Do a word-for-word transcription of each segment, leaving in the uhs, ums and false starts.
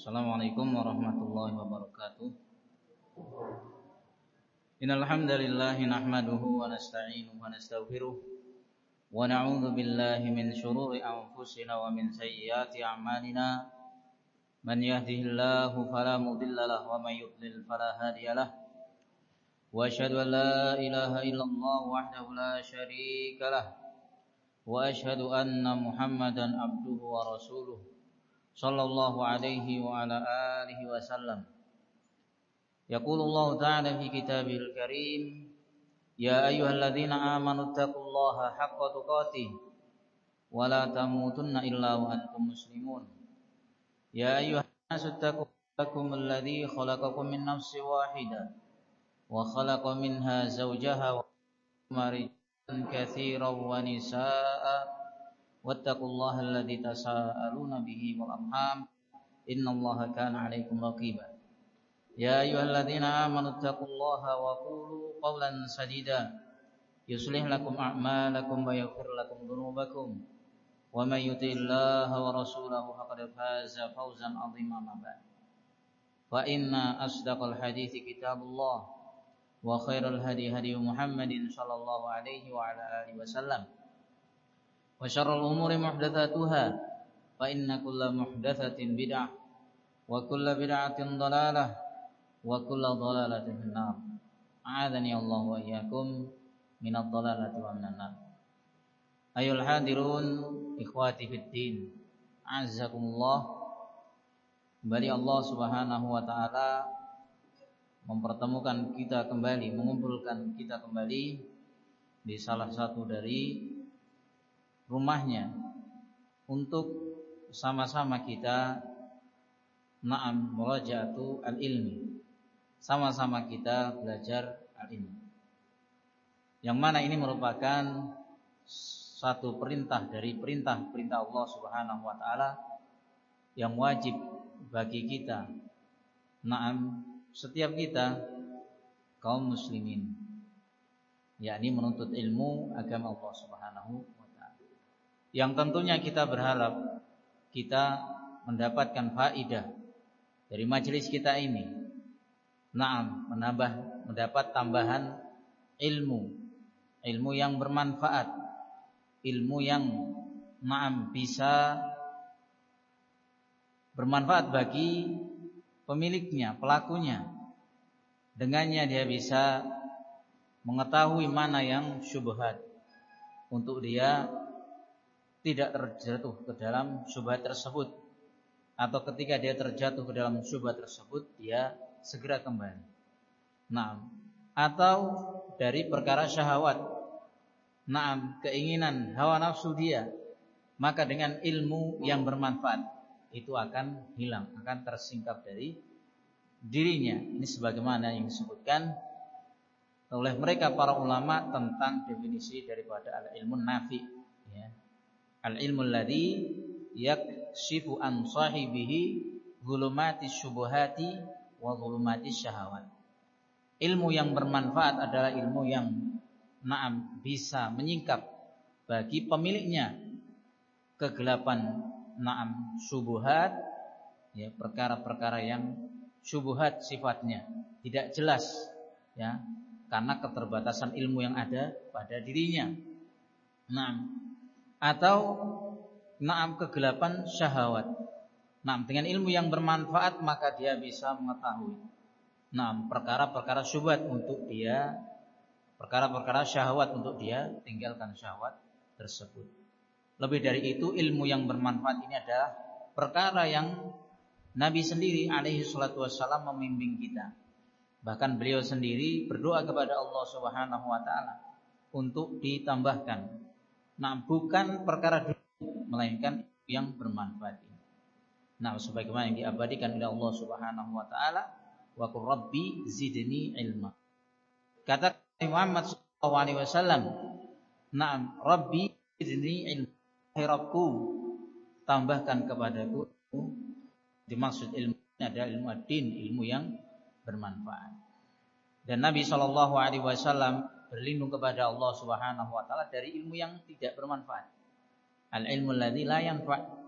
Assalamualaikum warahmatullahi wabarakatuh. Innal hamdalillah nahmaduhu wa nasta'inuhu wa nastaghfiruh wa na'udzu billahi min shururi anfusina wa min sayyiati a'malina. Man yahdihillahu fala mudilla lahu wa may yudlil fala hadiya lahu. Wa asyhadu an la ilaha illallah wahdahu la syarika lahu wa asyhadu anna Muhammadan abduhu wa rasuluh sallallahu alaihi wa ala alihi wa sallam. Yaqulullahu ta'ala fi kitabil karim, ya ayyuhalladzina amanu taqullaha haqqa tuqatih wa la tamutunna illa wa antum muslimun. Ya ayyuhan nasu taqullakum alladzi khalaqakum min nafsin wahidah wa khalaqa minha zawjaha wa marijan katsiran wa nisaa'a wattaqullaha alladzi tasaaluna bihi wal arham innallaha kana 'alaikum raqiba. Ya ayyuhalladzina amanu taqullaha wa qulu qawlan sadida yuslih lakum a'malakum wa yaghfir lakum dhunubakum wa may yuti'illaha wa rasulahu faqad faza fawzan 'azima ma ba'd. Fa inna asdaqal hadithi kitabullah wa khairal hadi hadi Muhammadin sallallahu alaihi wa ala alihi wasallam. Wa syarrul umuri muhdatsatuha fa inna kulla muhdatsatin bid'ah wa kulla bid'atin dhalalah wa kulla dhalalatin finnar. A'adzani Allah wa iyyakum minadh dhalalati wa minan nar. Ayul hadirun ikhwati fid din, azzakumullah. Kembali Allah Subhanahu wa taala mempertemukan kita kembali, mengumpulkan kita kembali di salah satu dari rumahnya untuk sama-sama kita na'am murajaatu al-ilmi, sama-sama kita belajar al-ilmi, yang mana ini merupakan satu perintah dari perintah-perintah Allah Subhanahu wa taala yang wajib bagi kita, na'am setiap kita kaum muslimin, yakni menuntut ilmu agama Allah Subhanahu wa taala, yang tentunya kita berharap kita mendapatkan faidah dari majelis kita ini, na'am menambah mendapat tambahan ilmu, ilmu yang bermanfaat, ilmu yang na'am bisa bermanfaat bagi pemiliknya, pelakunya. Dengannya dia bisa mengetahui mana yang syubhat, untuk dia tidak terjatuh ke dalam syubhat tersebut, atau ketika dia terjatuh ke dalam syubhat tersebut dia segera kembali. Naam, atau dari perkara syahwat, naam keinginan hawa nafsu dia, maka dengan ilmu yang bermanfaat itu akan hilang, akan tersingkap dari dirinya. Ini sebagaimana yang disebutkan oleh mereka para ulama tentang definisi daripada al-ilmun nafi, ya. Al-ilmu alladzi yakshifu an sahibihi dhulumatis syubuhati wa dhulumatis syahawat. Ilmu yang bermanfaat adalah ilmu yang na'am bisa menyingkap bagi pemiliknya kegelapan, na'am syubuhat, ya, perkara-perkara yang syubuhat sifatnya tidak jelas, ya, karena keterbatasan ilmu yang ada pada dirinya. Na'am, atau na'am kegelapan syahwat. Na'am dengan ilmu yang bermanfaat maka dia bisa mengetahui na'am perkara-perkara syubhat untuk dia, perkara-perkara syahwat untuk dia tinggalkan syahwat tersebut. Lebih dari itu, ilmu yang bermanfaat ini adalah perkara yang Nabi sendiri alaihi salatu wassalam membimbing kita. Bahkan beliau sendiri berdoa kepada Allah Subhanahu wa taala untuk ditambahkan. Nah, bukan perkara dunia, melainkan yang bermanfaat ini. Nah, sebagaimana yang diabadikan oleh Allah Subhanahu wa taala, wa qur rabbi zidni ilma. Kata Muhammad sallallahu alaihi wasallam, "Na'am, rabbi zidni ilma." Rabbku, tambahkan kepadaku ilmu. Dimaksud ilmu ini adalah ilmu ad-din, ilmu yang bermanfaat. Dan Nabi sallallahu alaihi wasallam berlindung kepada Allah Subhanahu wa taala dari ilmu yang tidak bermanfaat. Al-ilmu alladzi la yanfa',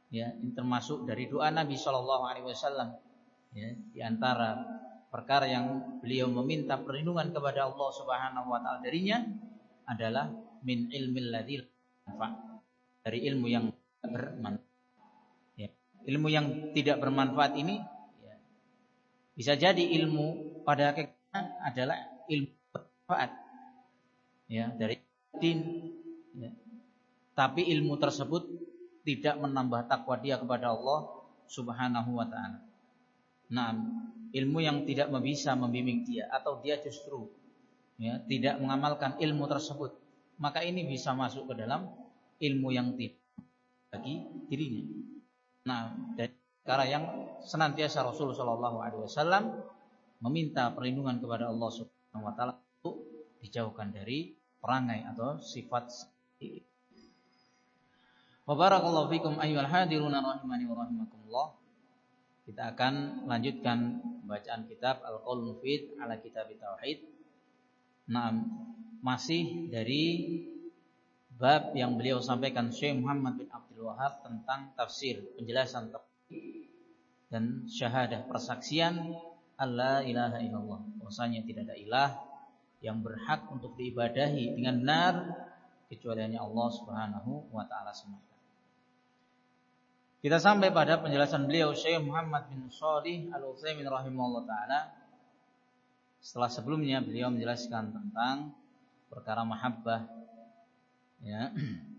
Ya, ini termasuk dari doa Nabi Shallallahu Alaihi Wasallam. Ya, di antara perkara yang beliau meminta perlindungan kepada Allah Subhanahu Wa Taala darinya adalah min ilmil ladzi manfa, dari ilmu yang bermanfaat. Ya, ilmu yang tidak bermanfaat ini ya, bisa jadi ilmu pada hakikatnya adalah ilmu bermanfaat. Ya, dari din. Ya. Tapi ilmu tersebut tidak menambah takwa dia kepada Allah Subhanahu wa taala. Nah, ilmu yang tidak bisa membimbing dia atau dia justru ya, tidak mengamalkan ilmu tersebut, maka ini bisa masuk ke dalam ilmu yang tidak bagi dirinya. Nah, dari perkara yang senantiasa Rasulullah shallallahu alaihi wasallam meminta perlindungan kepada Allah Subhanahu wa taala untuk dijauhkan dari perangai atau sifat seperti. Wa barakallahu fikum ayyuhal hadiruna rahimani wa rahimakumullah. Kita akan lanjutkan bacaan kitab Al-Qaul Mufid ala Kitab Tauhid. Nah, masih dari bab yang beliau sampaikan Syekh Muhammad bin Abdul Wahhab tentang tafsir, penjelasan tauhid dan syahadah, persaksian alla ilaha illallah, bahwasanya tidak ada ilah yang berhak untuk diibadahi dengan benar kecuali hanya Allah Subhanahu wa taala semata. Kita sampai pada penjelasan beliau Syekh Muhammad bin Shalih Al-Utsaimin rahimahullah taala. Setelah sebelumnya beliau menjelaskan tentang perkara mahabbah, ya.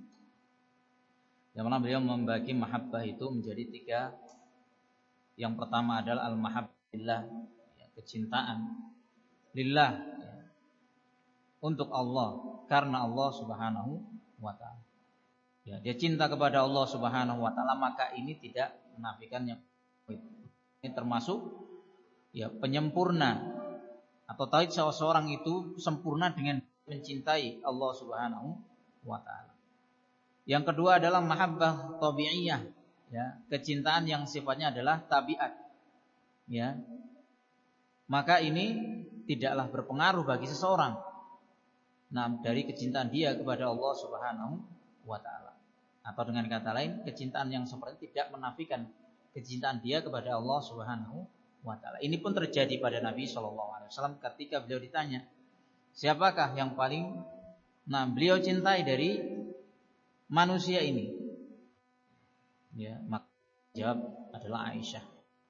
Yang mana beliau membagi mahabbah itu menjadi tiga. Yang pertama adalah al-mahabbah lillah, ya, kecintaan lillah, ya, untuk Allah, karena Allah Subhanahu wa taala. Ya, dia cinta kepada Allah Subhanahu wa taala, maka ini tidak menafikan yang ini termasuk ya penyempurna atau tauhid seseorang itu sempurna dengan mencintai Allah Subhanahu wa taala. Yang kedua adalah mahabbah tabi'iyah, ya, kecintaan yang sifatnya adalah tabiat. Ya. Maka ini tidaklah berpengaruh bagi seseorang. Nah, dari kecintaan dia kepada Allah Subhanahu wa taala. Atau dengan kata lain, kecintaan yang seperti tidak menafikan kecintaan dia kepada Allah Subhanahu wa taala. Ini pun terjadi pada Nabi shallallahu alaihi wasallam ketika beliau ditanya, siapakah yang paling nah beliau cintai dari manusia ini? Ya, maka jawab adalah Aisyah.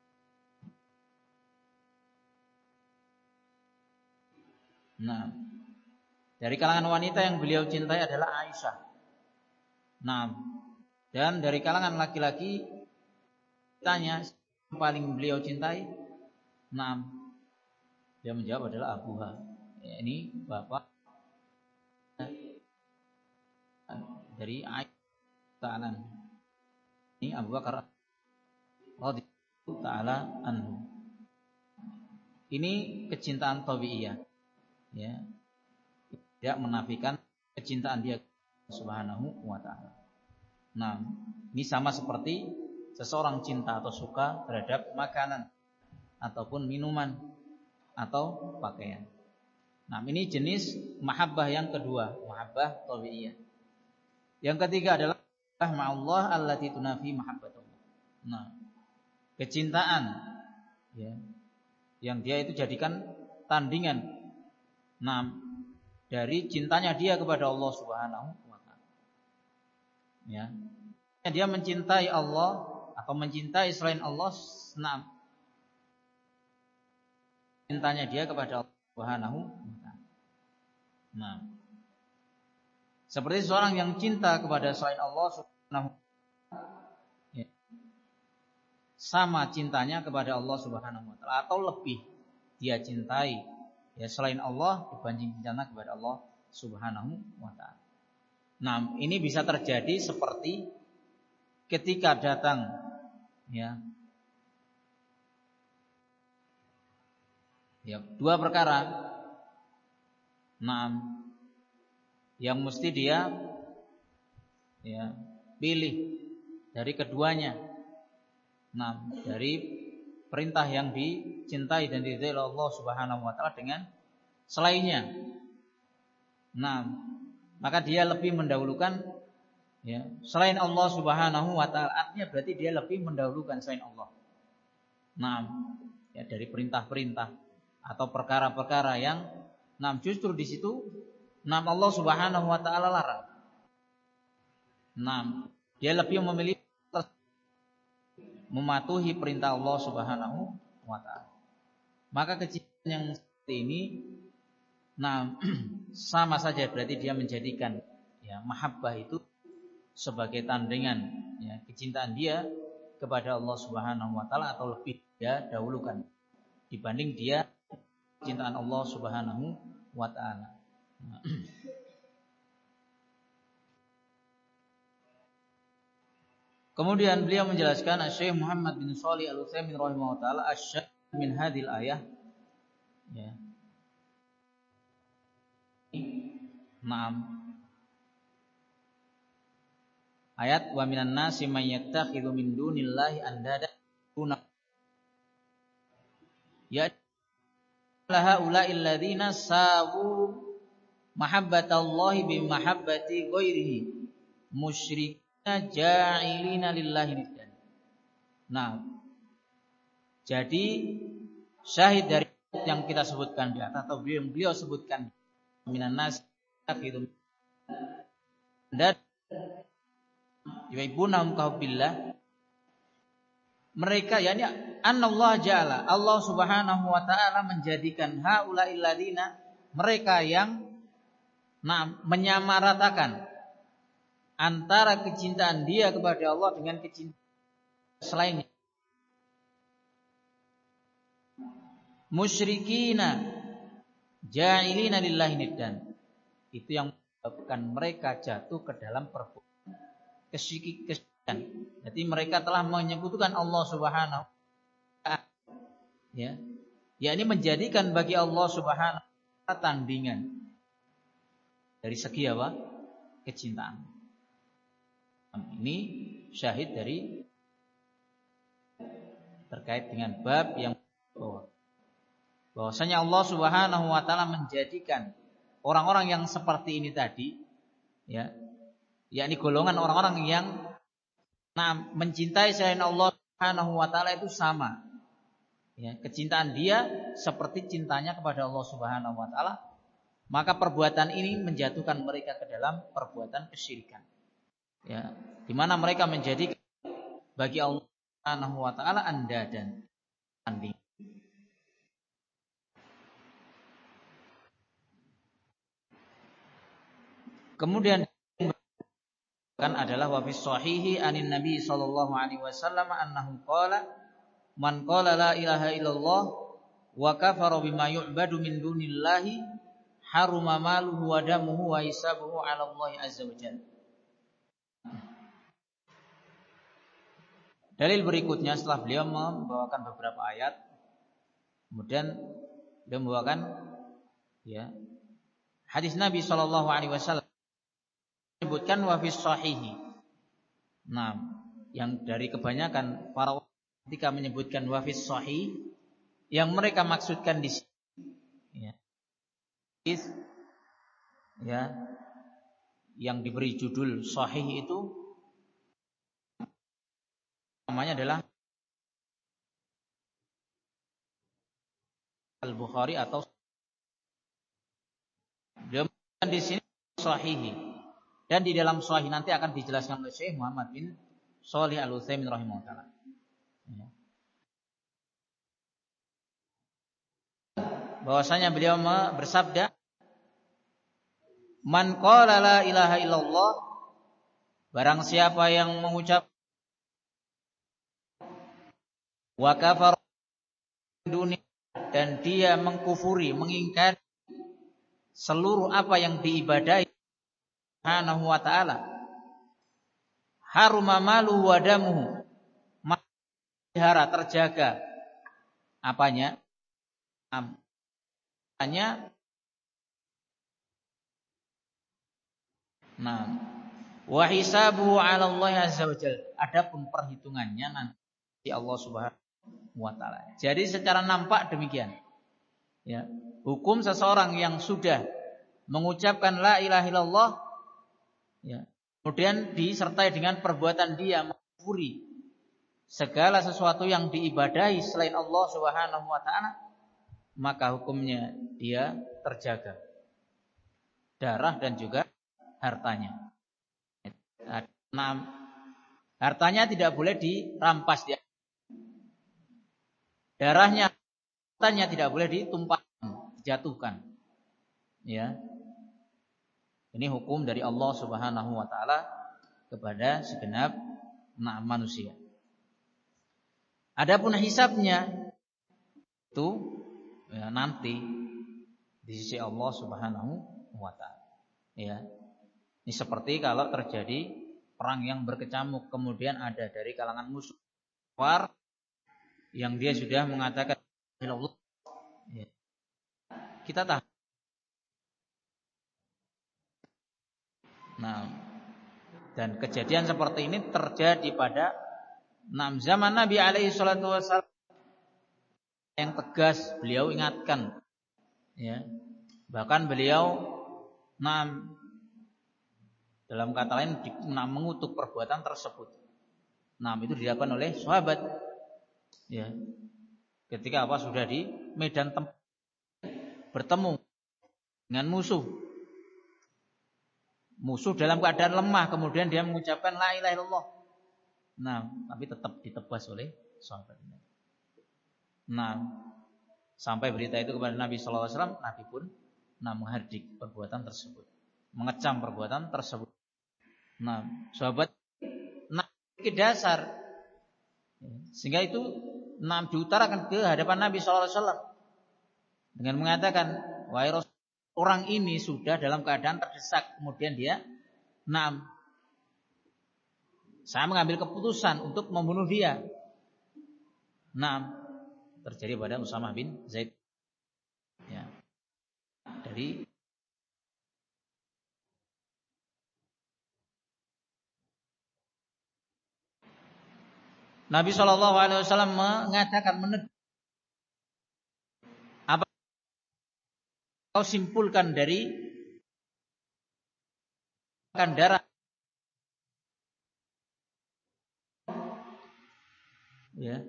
Nah, dari kalangan wanita yang beliau cintai adalah Aisyah. Nah, dan dari kalangan laki-laki tanya yang paling beliau cintai. Nah, dia menjawab adalah Abuha. Ya, ini bapak dari Aisyah ta'ala. Ini Abu Bakar radhiyallahu ta'ala anhu. Ini kecintaan tabi'iyah, ya, tidak menafikan kecintaan dia Subhanahu wa ta'ala. Nah, ini sama seperti seseorang cinta atau suka terhadap makanan ataupun minuman atau pakaian. Nah, ini jenis mahabbah yang kedua, mahabbah tabi'iyah. Yang ketiga adalah ma'allah allati tunafi mahabbatullah. Nah, kecintaan, ya, yang dia itu jadikan tandingan, nah, dari cintanya dia kepada Allah Subhanahu wa taala. Ya. Dia mencintai Allah atau mencintai selain Allah, nah, cintanya dia kepada Allah Subhanahu wa taala. Nah, seperti seorang yang cinta kepada selain Allah Subhanahu wa taala, ya, sama cintanya kepada Allah Subhanahu wa taala atau lebih dia cintai ya selain Allah dibanding cinta kepada Allah Subhanahu wa taala. Nah, ini bisa terjadi seperti ketika datang ya ya dua perkara. Nah, yang mesti dia ya pilih dari keduanya. Nah, dari perintah yang dicintai dan diridhai oleh Allah Subhanahu wa taala dengan selainnya. Nah, maka dia lebih mendahulukan ya, selain Allah Subhanahu wa taala, artinya berarti dia lebih mendahulukan selain Allah. Nah, ya dari perintah-perintah atau perkara-perkara yang nah justru di situ nah Allah Subhanahu wa taala larang. Nah, dia lebih memilih mematuhi perintah Allah Subhanahu wa taala. Maka kecintaan yang seperti ini nah sama saja berarti dia menjadikan ya mahabbah itu sebagai tandingan ya kecintaan dia kepada Allah Subhanahu wa taala atau lebih dia dahulukan dibanding dia kecintaan Allah Subhanahu wa taala. Kemudian beliau menjelaskan Syekh Muhammad bin Shalih Al-Utsaimin rahimahullah taala asy-syahid min hadhil ayah ya. Naam. Ayat wa minan nasi may yattakhidhu min dunillahi andada kuna ya la haula'il ladzina sawu mahabbatallahi bi mahabbati ghairihi musyrikina ja'ilina lillahi niddan. Nah, jadi syahid dari yang kita sebutkan di atas atau beliau, beliau sebutkan minan nas yattakhidhu dan yuhibbunahum kahubbillah. Mereka yakni annallahu ja'ala Allah Subhanahu wa taala menjadikan haula'il ladzina mereka yang nah menyamaratakan antara kecintaan dia kepada Allah dengan kecintaan selainnya. Musyrikina ja'ilina lillahi niddan. Itu yang menyebabkan mereka jatuh ke dalam perbuatan kesyirikan. Jadi mereka telah menyekutukan Allah Subhanahu wa taala. Ya. Yakni menjadikan bagi Allah Subhanahu wa taala tandingan dari segi apa? Kecintaan. Ini syahid dari terkait dengan bab yang bahwasanya Allah Subhanahu wa taala menjadikan orang-orang yang seperti ini tadi ya, yakni golongan orang-orang yang nah, mencintai selain Allah Subhanahu wa taala itu sama. Ya, kecintaan dia seperti cintanya kepada Allah Subhanahu wa taala. Maka perbuatan ini menjatuhkan mereka ke dalam perbuatan kesyirikan. Ya, di mana mereka menjadikan bagi Allah Subhanahu wa taala andadan tanding. Kemudian kan adalah wa fi shahihi anin nabi sallallahu alaihi wasallam annahu qala man qala la ilaha illallah wa kafara bima yu'badu min dunillahi haruma maluhu wa damuhu wa hisabuhu 'ala Allah azza wa jalla. Dalil berikutnya setelah beliau membawakan beberapa ayat, kemudian beliau membawakan ya hadis Nabi sallallahu alaihi wasallam menyebutkan wa fi shahihi. Nah, yang dari kebanyakan para ketika menyebutkan wa fi shahih yang mereka maksudkan di sini ya. Ya, yang diberi judul sahih itu namanya adalah Al-Bukhari atau dia di sini sahih. Dan di dalam sahih nanti akan dijelaskan oleh Syekh Muhammad bin Shalih Al-Utsaimin rahimahullah. Ya. Bahwasanya beliau bersabda, "Man qala la ilaha illallah," barang siapa yang mengucap wa kafara dunia dan dia mengkufuri, mengingkari seluruh apa yang diibadahi Subhanahu wa ta'ala, haruma maluhu wa damuhu, dihara terjaga apanya? Apanya? Nah, wa hisabuhu 'ala Allah azza wa jalla. Adapun perhitungannya nanti Allah Subhanahu wa taala. Jadi secara nampak demikian. Ya, hukum seseorang yang sudah mengucapkan la ilaha illallah ya, kemudian disertai dengan perbuatan dia mengkufuri segala sesuatu yang diibadahi selain Allah Subhanahu wa taala, maka hukumnya dia terjaga darah dan juga hartanya. Nah, hartanya tidak boleh dirampas dia. Darahnya, hartanya tidak boleh ditumpahkan, dijatuhkan. Ya. Ini hukum dari Allah Subhanahu wa taala kepada segenap manusia. Adapun hisabnya itu ya, nanti di sisi Allah Subhanahu wa taala. Ya. Ini seperti kalau terjadi perang yang berkecamuk, kemudian ada dari kalangan musuh kafir yang dia sudah mengatakan Allah. Ya. Kita tahu. Nah, dan kejadian seperti ini terjadi pada enam zaman Nabi alaihi salatu wasallam yang tegas beliau ingatkan, ya. Bahkan beliau enam dalam kata lain enam mengutuk perbuatan tersebut. Enam itu dilakukan oleh sahabat, ya. Ketika apa sudah di medan tempur bertemu dengan musuh. Musuh dalam keadaan lemah, kemudian dia mengucapkan la ilaha illallah. Nah, tapi tetap ditebas oleh sahabat. Nah, sampai berita itu kepada Nabi sallallahu alaihi wasallam, Nabi pun nah menghardik perbuatan tersebut, mengecam perbuatan tersebut. Nah, sahabat nah ke dasar, sehingga itu nah diutarakan ke hadapan Nabi sallallahu alaihi wasallam dengan mengatakan, wahai Rasul, orang ini sudah dalam keadaan terdesak, kemudian dia, nah, saya mengambil keputusan untuk membunuh dia. Nah, terjadi pada Usamah bin Zaid. Ya. Dari Nabi shallallahu alaihi wasallam mengatakan, menegur, apa kau simpulkan dari darah? Ya.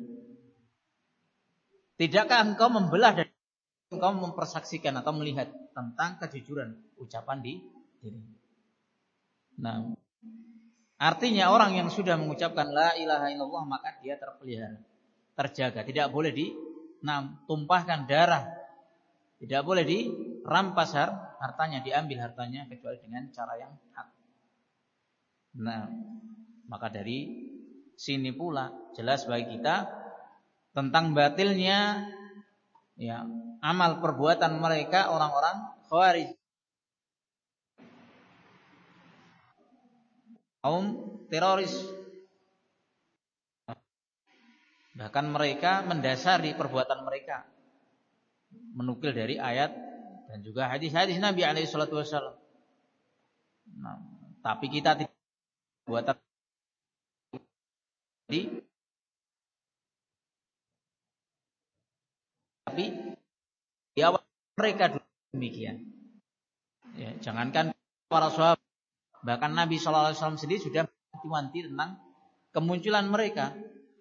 Tidakkah engkau membelah dan engkau mempersaksikan atau melihat tentang kejujuran ucapan di diri? Nah, artinya orang yang sudah mengucapkan la ilaha illallah maka dia terpelihara, terjaga, tidak boleh di nah, tumpahkan darah, tidak boleh dirampas hartanya, diambil hartanya kecuali dengan cara yang hak. Nah, maka dari sini pula jelas bagi kita tentang batilnya ya amal perbuatan mereka orang-orang Khawarij, kaum teroris. Bahkan mereka mendasari perbuatan mereka menukil dari ayat dan juga hadis-hadis Nabi alaihi salatu wasallam. Nah, tapi kita tidak buat di tapi di awal mereka demikian. Ya, jangankan para sahabat, bahkan Nabi shallallahu alaihi wasallam sendiri sudah wanti-wanti tentang kemunculan mereka.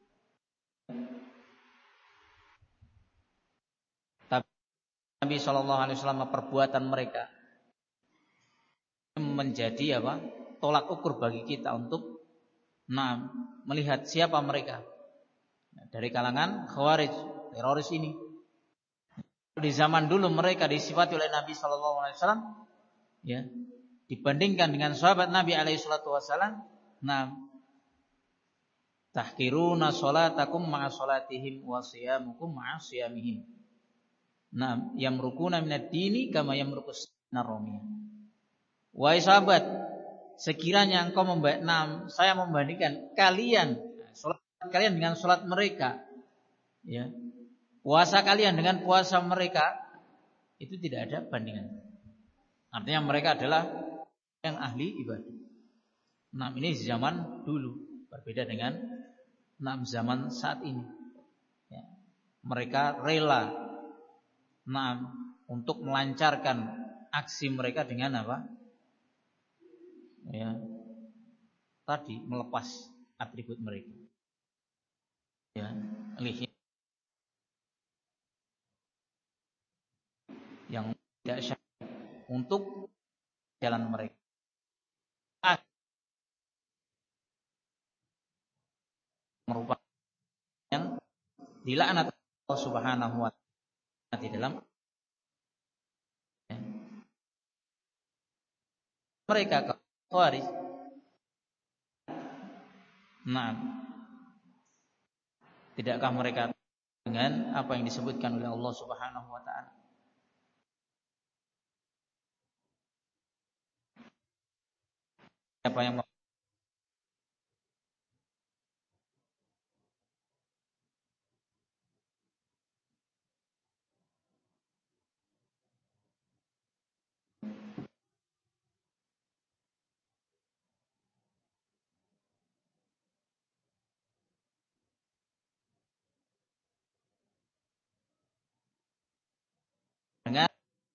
Tapi Nabi shallallahu alaihi wasallam perbuatan mereka menjadi apa? Tolak ukur bagi kita untuk nah, melihat siapa mereka dari kalangan Khawarij, teroris ini. Di zaman dulu mereka disifati oleh Nabi shallallahu alaihi wasallam, ya, dibandingkan dengan sahabat Nabi alaihi salatu wasallam, nah, tahkiruna sholatakum ma'a sholatihim wa siyamukum ma'a siyamihim. Nah, yamrukuna minad dini kama yamrukus naromiyah. Wahai sahabat, sekiranya engkau memba- nah, saya membandingkan kalian salat kalian dengan salat mereka, ya. Puasa kalian dengan puasa mereka, itu tidak ada bandingan. Artinya mereka adalah yang ahli ibadah. Nah, ini zaman dulu berbeda dengan nah, zaman saat ini. Ya. Mereka rela nah, untuk melancarkan aksi mereka dengan apa? Ya, tadi melepas atribut mereka. Ya, lihya yang tidak syar'i untuk jalan mereka. Merupakan yang dilaknat Allah Subhanahu wa taala di dalam ya. Mereka khawarij. Nah, tidakkah mereka dengan apa yang disebutkan oleh Allah Subhanahu wa taala? Apa yang dengan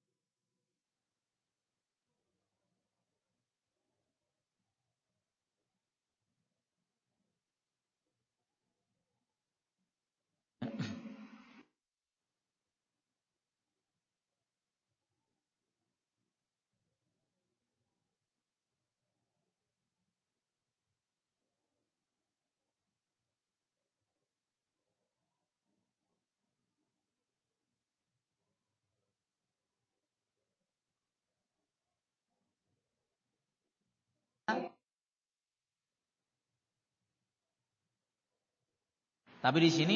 tapi di sini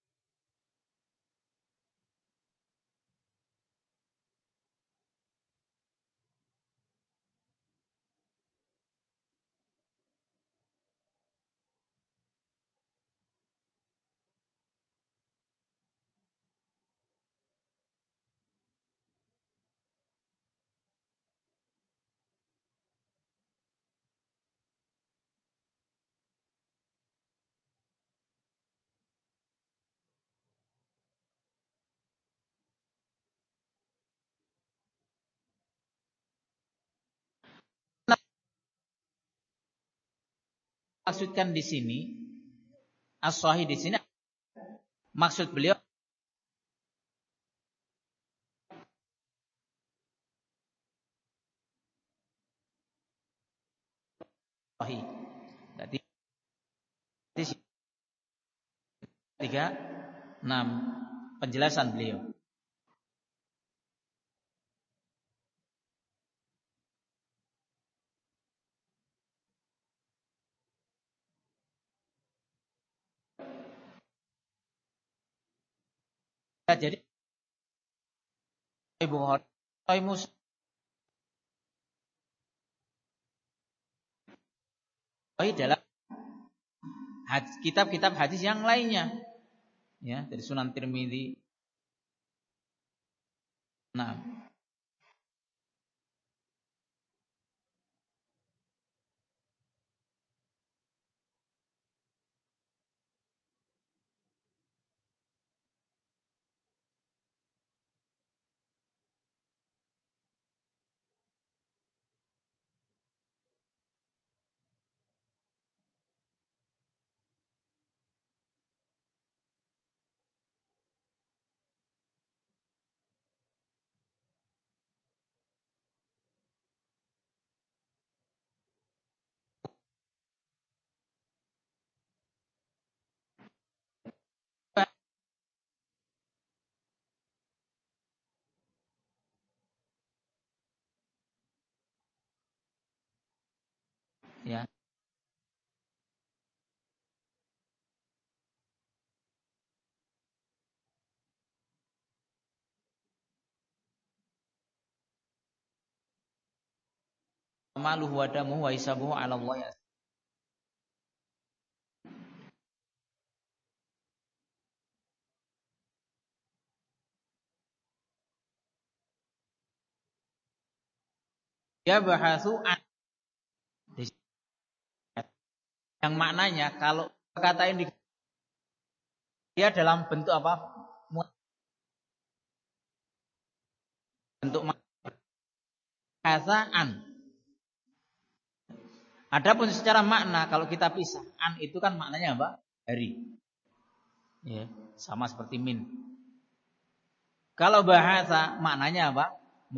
maksudkan di sini as-sahih di sini maksud beliau sahih. Berarti tiga enam penjelasan beliau. Ya, jadi Ibu Bukhari Muslim dalam kitab-kitab hadis yang lainnya, ya, dari Sunan Tirmidzi. Nah, ya, maluhu wa damuhu wa hisabuhu 'ala Allah. Ya. Ya bahasu an yang maknanya kalau kata ini dia dalam bentuk apa? Bentuk bahasaan. Adapun secara makna kalau kita pisah, an itu kan maknanya apa? Dari. Ya, sama seperti min. Kalau bahasa maknanya apa?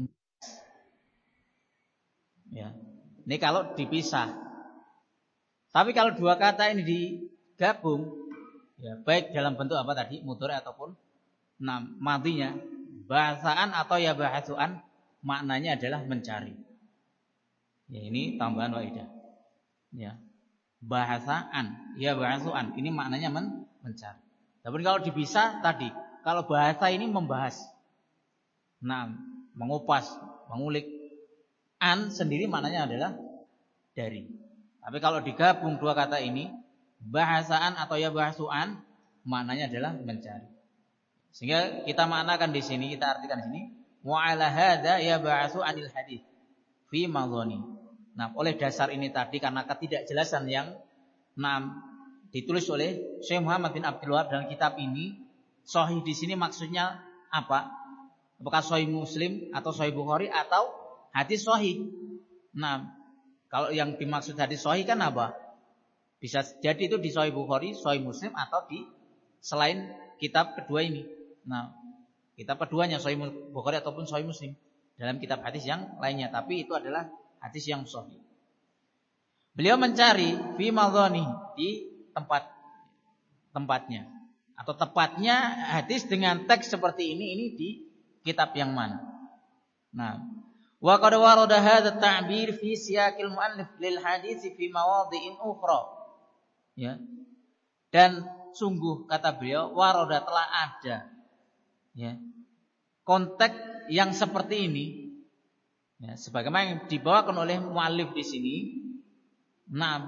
Ya. Ini kalau dipisah. Tapi kalau dua kata ini digabung, ya, baik dalam bentuk apa tadi? Mudhari ataupun nah, madinya, bahasaan atau ya bahasuan, maknanya adalah mencari. Ya, ini tambahan waidah. Ya. Bahasaan, ya bahasuan, ini maknanya men mencari. Tapi kalau dipisah tadi, kalau bahasa ini membahas. Nah, mengupas, mengulik. An sendiri maknanya adalah dari. Tapi kalau digabung dua kata ini, bahasaan atau ya bahasuan, maknanya adalah mencari. Sehingga kita maknakan di sini, kita artikan di sini, wa ala hadza ya ba'su anil hadits fi madhani. Nah, oleh dasar ini tadi karena ketidakjelasan yang enam ditulis oleh Syekh Muhammad bin Abdul Wahab dalam kitab ini, sahih di sini maksudnya apa? Apakah sahih Muslim atau sahih Bukhari atau hadis sahih? Nah, kalau yang dimaksud hadis sahih kan apa? Bisa jadi itu di sahih Bukhari, sahih Muslim atau di selain kitab kedua ini. Nah, kitab keduanya sahih Bukhari ataupun sahih Muslim dalam kitab hadis yang lainnya, tapi itu adalah hadis yang sahih. Beliau mencari fi madhani di tempat tempatnya atau tepatnya hadis dengan teks seperti ini ini di kitab yang mana. Nah, wa qad warada hadha at-ta'bir fi siyaqil mu'allif lil hadits fi mawadhi'in ukhra. Ya. Dan sungguh kata beliau warada telah ada ya konteks yang seperti ini ya, sebagaimana yang dibawakan oleh muallif di sini. Nah,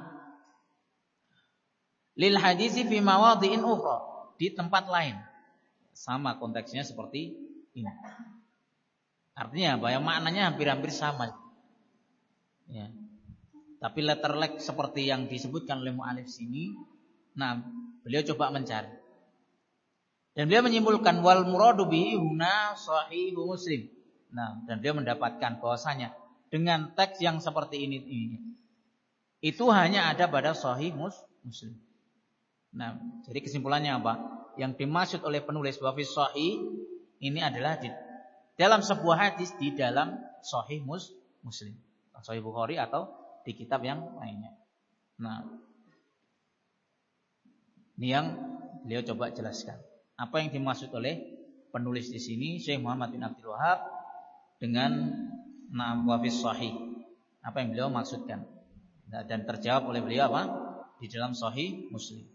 lil hadisi fi mawadhi'in ukhra, di tempat lain. Sama konteksnya seperti ini. Artinya apa? Yang maknanya hampir-hampir sama. Ya. Tapi letter leg seperti yang disebutkan oleh muallif sini, nah, beliau coba mencari. Dan beliau menyimpulkan wal muradu bihi huna sahihu Muslim. Nah, dan beliau mendapatkan bahwasanya dengan teks yang seperti ini ini itu hanya ada pada sahih Muslim. Nah, jadi kesimpulannya apa? Yang dimaksud oleh penulis bahwa fi sahih ini adalah di dalam sebuah hadis di dalam sahih Muslim, sahih Bukhari atau di kitab yang lainnya. Nah, ini yang beliau coba jelaskan. Apa yang dimaksud oleh penulis di sini Syekh Muhammad bin Abdul Wahab dengan na'am wa fi sahih. Apa yang beliau maksudkan? Dan terjawab oleh beliau apa? Di dalam sahih Muslim.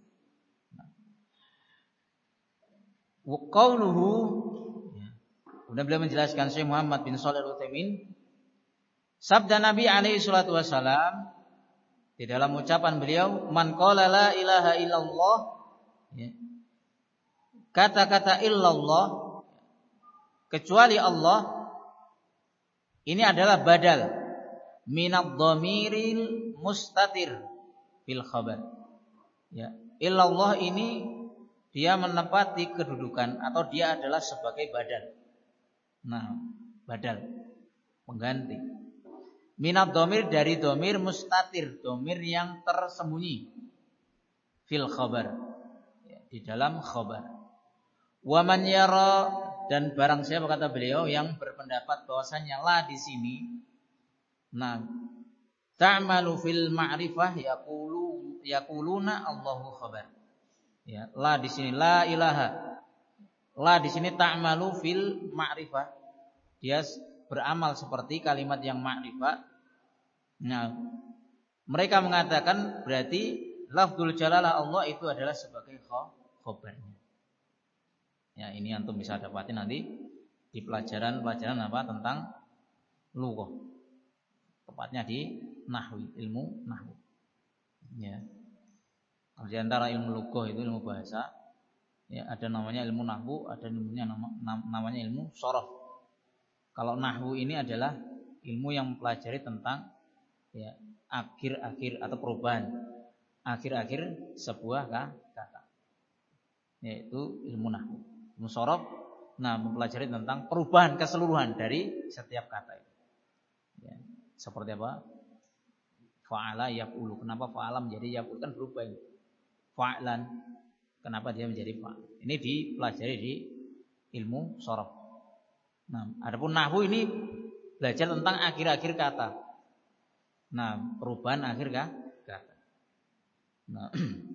Wa qauluhu, kemudian beliau menjelaskan Syekh Muhammad bin Shalih Al-Utsaimin, sabda Nabi alaihi salatu wasalam di dalam ucapan beliau, man qala la ilaha illallah, ya, kata-kata illallah kecuali Allah ini adalah badal minadh dhamiril mustatir fil khabar. Ya, illallah ini dia menempati kedudukan atau dia adalah sebagai badal. Nah, badal pengganti. Minadh dhamir dari dhamir mustatir, dhamir yang tersembunyi fil khabar. Ya, di dalam khabar. Wa man yara, dan barang siapa kata beliau yang berpendapat bahwasanya la di sini nah ta'malu fil ma'rifah yaqulu yaquluna Allahu khabar. Ya, la di sini la ilaha. La di sini ta'malu fil ma'rifah. Dia beramal seperti kalimat yang ma'rifah. Nah, mereka mengatakan berarti lafzul jalalah Allah itu adalah sebagai khabarnya. Ya, ini antum bisa dapatin nanti di pelajaran-pelajaran apa tentang lughah. Tepatnya di nahwi, ilmu nahwu. Ya. Di antara ilmu lughah itu ilmu bahasa, ya, ada namanya ilmu nahwu, ada ilmunya nama, namanya ilmu sharaf. Kalau nahwu ini adalah ilmu yang mempelajari tentang ya akhir-akhir atau perubahan akhir-akhir sebuah kata, yaitu ilmu nahwu. Ilmu sharaf, nah mempelajari tentang perubahan keseluruhan dari setiap kata itu. Ya, seperti apa? Fa'ala yaf'ulu. Kenapa fa'ala menjadi yaf'ul? Kan berubah ini. Fa'lan. Kenapa dia menjadi fa'al? Ini dipelajari di ilmu sharaf. Nah, adapun nahwu ini belajar tentang akhir-akhir kata. Nah, perubahan akhir kata. Nah.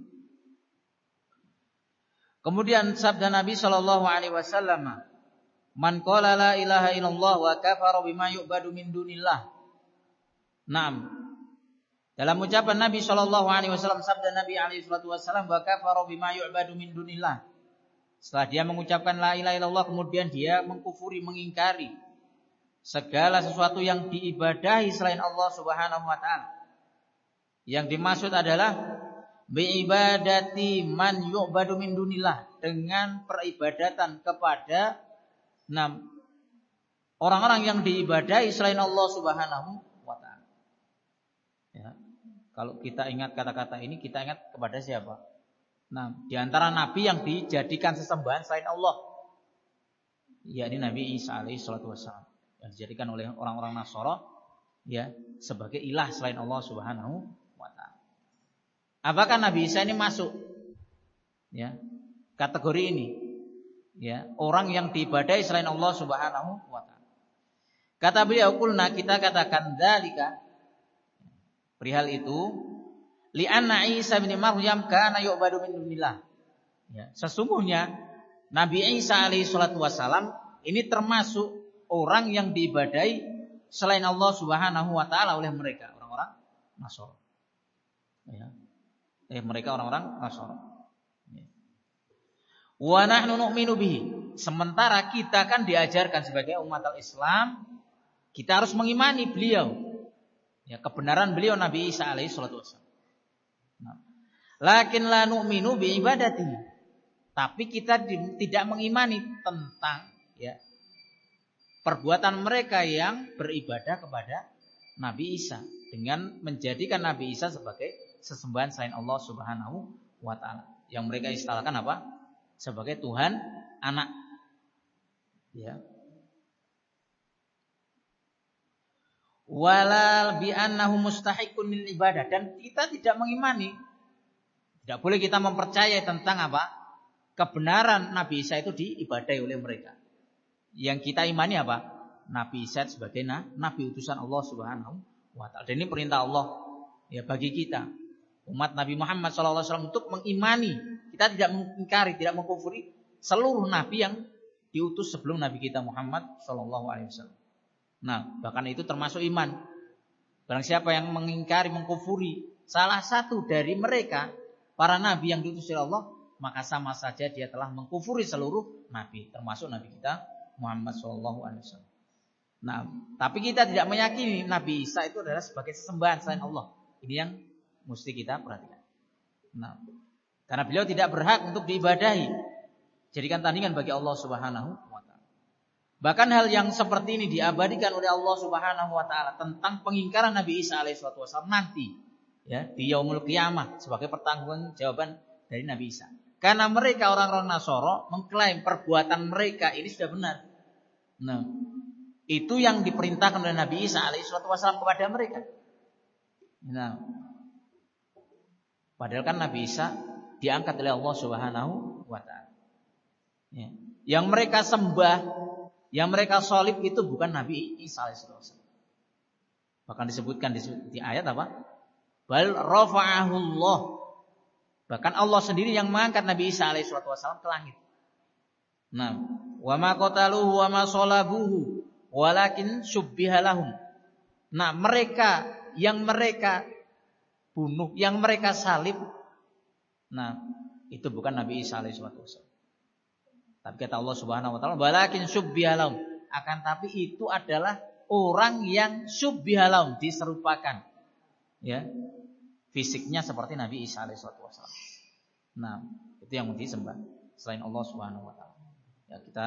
Kemudian sabda Nabi sallallahu alaihi wasallam, "Man qala la ilaha illallah wa kafara bima yu'badu min dunillah." Naam. Dalam ucapan Nabi sallallahu alaihi wasallam, sabda Nabi alaihi salatu wasallam, "Wa kafara bima yu'badu min dunillah." Setelah dia mengucapkan la ilaha illallah, kemudian dia mengkufuri, mengingkari segala sesuatu yang diibadahi selain Allah Subhanahu wa taala. Yang dimaksud adalah biibadati man yu'badu min dunillah, dengan peribadatan kepada enam orang-orang yang diibadahi selain Allah Subhanahu wa taala. Ya. Kalau kita ingat kata-kata ini, kita ingat kepada siapa? Nah, di antara nabi yang dijadikan sesembahan selain Allah, yakni Nabi Isa alaihi salatu wassalam, yang dijadikan oleh orang-orang Nasara ya sebagai ilah selain Allah Subhanahu wa taala. Apakah Nabi Isa ini masuk ya kategori ini? Ya, orang yang diibadahi selain Allah Subhanahu wa taala. Kata beliau, kulna, kita katakan dzalika, perihal itu, li'anna Isa bin Maryam kana yu'badu min dunillah. Ya, sesungguhnya Nabi Isa alaihi salatu wasalam ini termasuk orang yang diibadahi selain Allah Subhanahu wa taala oleh mereka, orang-orang Nasara. Ya. Eh mereka orang-orang Nasara. Ya. Wa nahnu nu'minu bihi. Sementara kita kan diajarkan sebagai umat al-Islam, kita harus mengimani beliau. Ya, kebenaran beliau Nabi Isa alaihi salatu wasallam. Nah. Lakin la nu'minu bi ibadatihi. Tapi kita di, tidak mengimani tentang ya perbuatan mereka yang beribadah kepada Nabi Isa dengan menjadikan Nabi Isa sebagai sesembahan selain Allah Subhanahu wa taala. Yang mereka istilahkan apa? Sebagai Tuhan anak. Ya. Walal bi annahu mustahiqun lil ibadah, dan kita tidak mengimani, tidak boleh kita mempercayai tentang apa? Kebenaran Nabi Isa itu diibadahi oleh mereka. Yang kita imani apa? Nabi Isa sebagai nabi utusan Allah Subhanahu wa taala. Dan ini perintah Allah ya bagi kita umat Nabi Muhammad shallallahu alaihi wasallam untuk mengimani. Kita tidak mengingkari, tidak mengkufuri seluruh nabi yang diutus sebelum Nabi kita Muhammad shallallahu alaihi wasallam. Nah, bahkan itu termasuk iman. Barang siapa yang mengingkari, mengkufuri salah satu dari mereka, para nabi yang diutus oleh Allah, maka sama saja dia telah mengkufuri seluruh nabi, termasuk Nabi kita Muhammad shallallahu alaihi wasallam. Nah, tapi kita tidak meyakini Nabi Isa itu adalah sebagai sesembahan selain Allah. Ini yang mesti kita perhatikan. Nah, karena beliau tidak berhak untuk diibadahi, jadikan tandingan bagi Allah Subhanahu wa taala. Bahkan hal yang seperti ini diabadikan oleh Allah Subhanahu wa taala tentang pengingkaran Nabi Isa alaihi wasallam nanti ya di yaumul qiyamah sebagai pertanggungjawaban dari Nabi Isa. Karena mereka orang-orang Nasara mengklaim perbuatan mereka ini sudah benar. Nah, itu yang diperintahkan oleh Nabi Isa alaihi wasallam kepada mereka. Nah, padahal kan Nabi Isa diangkat oleh Allah Subhanahu wa taala. Ya. Yang mereka sembah, yang mereka salib itu bukan Nabi Isa alaihi wasallam. Bahkan disebutkan di, di ayat apa? Bal rafa'ahu Allah. Bahkan Allah sendiri yang mengangkat Nabi Isa alaihi wasallam ke langit. Nah, wa ma qataluhu wa ma salabuhu walakin syubbiha lahum. Nah, mereka yang mereka bunuh, yang mereka salib, nah, itu bukan Nabi Isa alaihi wasallam. Tapi kata Allah Subhanahu wa taala, walakin syubbiha lahum. Akan tapi itu adalah orang yang syubbiha lahum, diserupakan. Ya. Fisiknya seperti Nabi Isa alaihi wasallam. Nah, itu yang disembah selain Allah Subhanahu wa taala. Ya, kita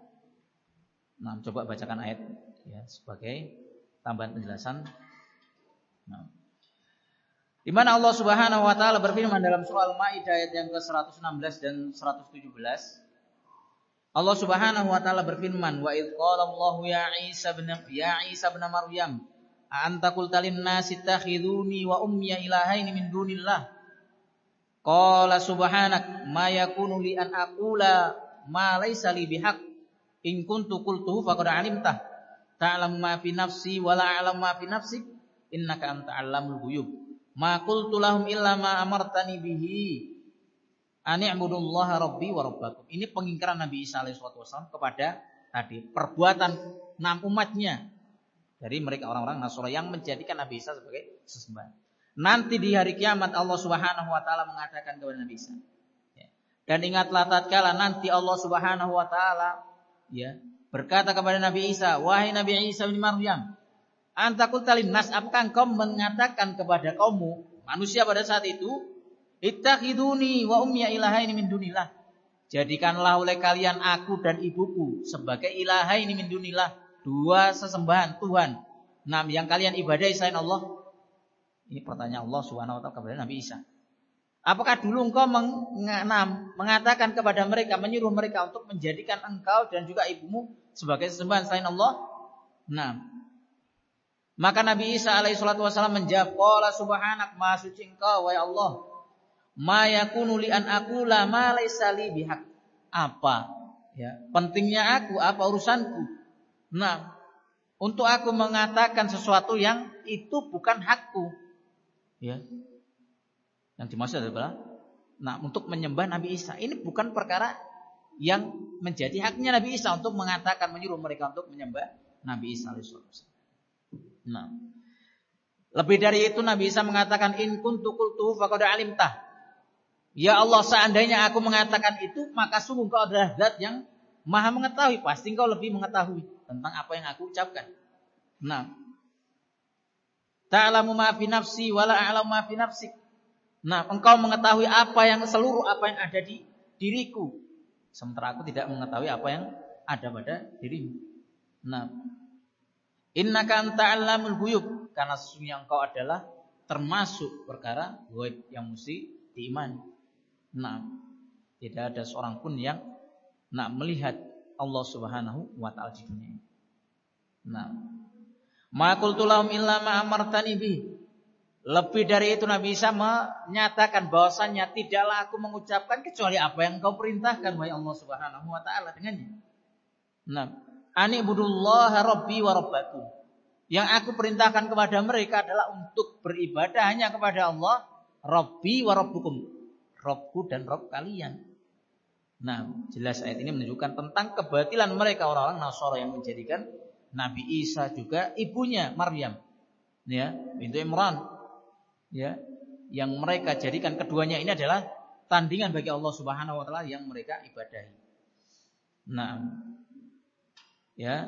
nah coba bacakan ayat ya sebagai tambahan penjelasan. Nah, di mana Allah Subhanahu wa taala berfirman dalam surah Al-Maidah ayat yang ke seratus enam belas dan seratus tujuh belas. Allah Subhanahu wa taala berfirman, "Wa idz qala Allahu ya Isa ibn ya Isa ibn Maryam anta qulta lin-nasi ittakhiduni wa ummiya ilahaini min dunillah. Qala subhanak ma yakunu li an aqula ma laysa li bihaq in kuntu qultuhu faqad alimtah ta'lamu ma fi nafsi wa la a'lamu ma fi nafsik innaka anta 'allamul ghuyub. Ma qultu lahum illa ma amartani bihi an i'budullaha rabbi wa rabbakum. Ini pengingkaran Nabi Isa alaihi wasallam kepada tadi perbuatan enam umatnya dari mereka orang-orang Nasrani yang menjadikan Nabi Isa sebagai sesembahan. Nanti di hari kiamat Allah Subhanahu wa taala mengatakan kepada Nabi Isa. Ya. Dan ingatlah tatkala nanti Allah Subhanahu wa taala ya berkata kepada Nabi Isa, "Wahai Nabi Isa bin Maryam, anta qulta lin-nas, apakah engkau mengatakan kepada kaummu manusia pada saat itu, ittakhiduni wa ummiya ilahaini min dunillah. Jadikanlah oleh kalian aku dan ibuku sebagai ilahaini min dunillah, dua sesembahan Tuhan. Nah, yang kalian ibadahi selain Allah." Ini pertanyaan Allah Subhanahu wa taala kepada Nabi Isa. Apakah dulu engkau menganam, mengatakan kepada mereka, menyuruh mereka untuk menjadikan engkau dan juga ibumu sebagai sesembahan selain Allah? Nah, maka Nabi Isa alaihi salatu wasallam menjawab, "Qala subhanak, maha suci engkau wahai Allah. Ma yakunu li an aqula ma laysa li bihaq." Apa ya pentingnya aku, apa urusanku? Nah, untuk aku mengatakan sesuatu yang itu bukan hakku. Ya. Yang dimaksud adalah nah, untuk menyembah Nabi Isa. Ini bukan perkara yang menjadi haknya Nabi Isa untuk mengatakan, menyuruh mereka untuk menyembah Nabi Isa alaihi salatu wasallam. Nah, lebih dari itu Nabi Isa mengatakan, in kuntu qultu faqad alimtah. Ya Allah, seandainya aku mengatakan itu, maka sungguh Engkau adalah zat yang maha mengetahui. Pasti Engkau lebih mengetahui tentang apa yang aku ucapkan. Nah, ta'lamu ma fi nafsi wa la a'lamu ma fi nafsik. Nah, Engkau mengetahui apa yang seluruh apa yang ada di diriku, sementara aku tidak mengetahui apa yang ada pada dirimu. Nah, innaka anta 'allamul ghuyub, karena sesungguhnya engkau adalah termasuk perkara ghaib yang mesti diimani. Nah, tidak ada seorang pun yang nak melihat Allah Subhanahu wa taala di dunia ini. Nah, ma qultu lahum illa ma amartani bi. Lebih dari itu Nabi Isa menyatakan bahwasannya tidaklah aku mengucapkan kecuali apa yang engkau perintahkan wahai Allah Subhanahu wa taala dengannya. Nah, ani budullaha rabbi wa rabbakum. Yang aku perintahkan kepada mereka adalah untuk beribadah hanya kepada Allah, Rabbi wa rabbukum, Rabbku dan Rabb kalian. Nah, jelas ayat ini menunjukkan tentang kebatilan mereka orang-orang Nasara yang menjadikan Nabi Isa juga ibunya Maryam, ya, bintu Imran, ya, yang mereka jadikan keduanya ini adalah tandingan bagi Allah Subhanahu wa taala yang mereka ibadahi. Nah, ya,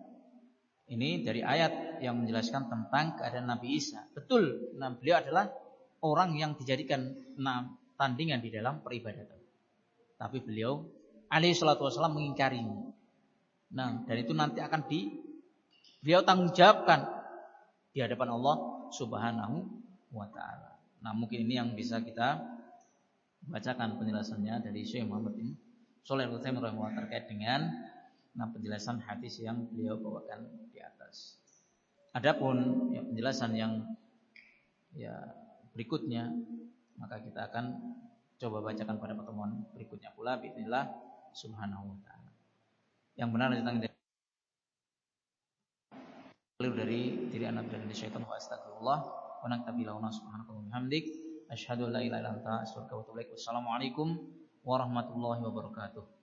ini dari ayat yang menjelaskan tentang keadaan Nabi Isa. Betul, nah, beliau adalah orang yang dijadikan nah, tandingan di dalam peribadatan. Tapi beliau alaihi salatu wasallam mengingkarinya. Nah, dan itu nanti akan di beliau tanggung jawabkan di hadapan Allah Subhanahu wa taala. Nah, mungkin ini yang bisa kita bacakan penjelasannya dari Syekh Muhammad bin Shalih Al-Utsaimin rahimahullah terkait dengan nah, penjelasan hadis yang beliau bawakan di atas. Adapun ya, penjelasan yang ya berikutnya maka kita akan coba bacakan pada pertemuan berikutnya pula bismillah subhanahu wa ta'ala. Yang benar tentang dari diri anak dan syaitan wa astagfirullah wa naktabilahu subhanahu wa bihamdik asyhadu an la ilaha illa anta astaghfiruka wa atubu ilaik. Wassalamualaikum warahmatullahi wabarakatuh.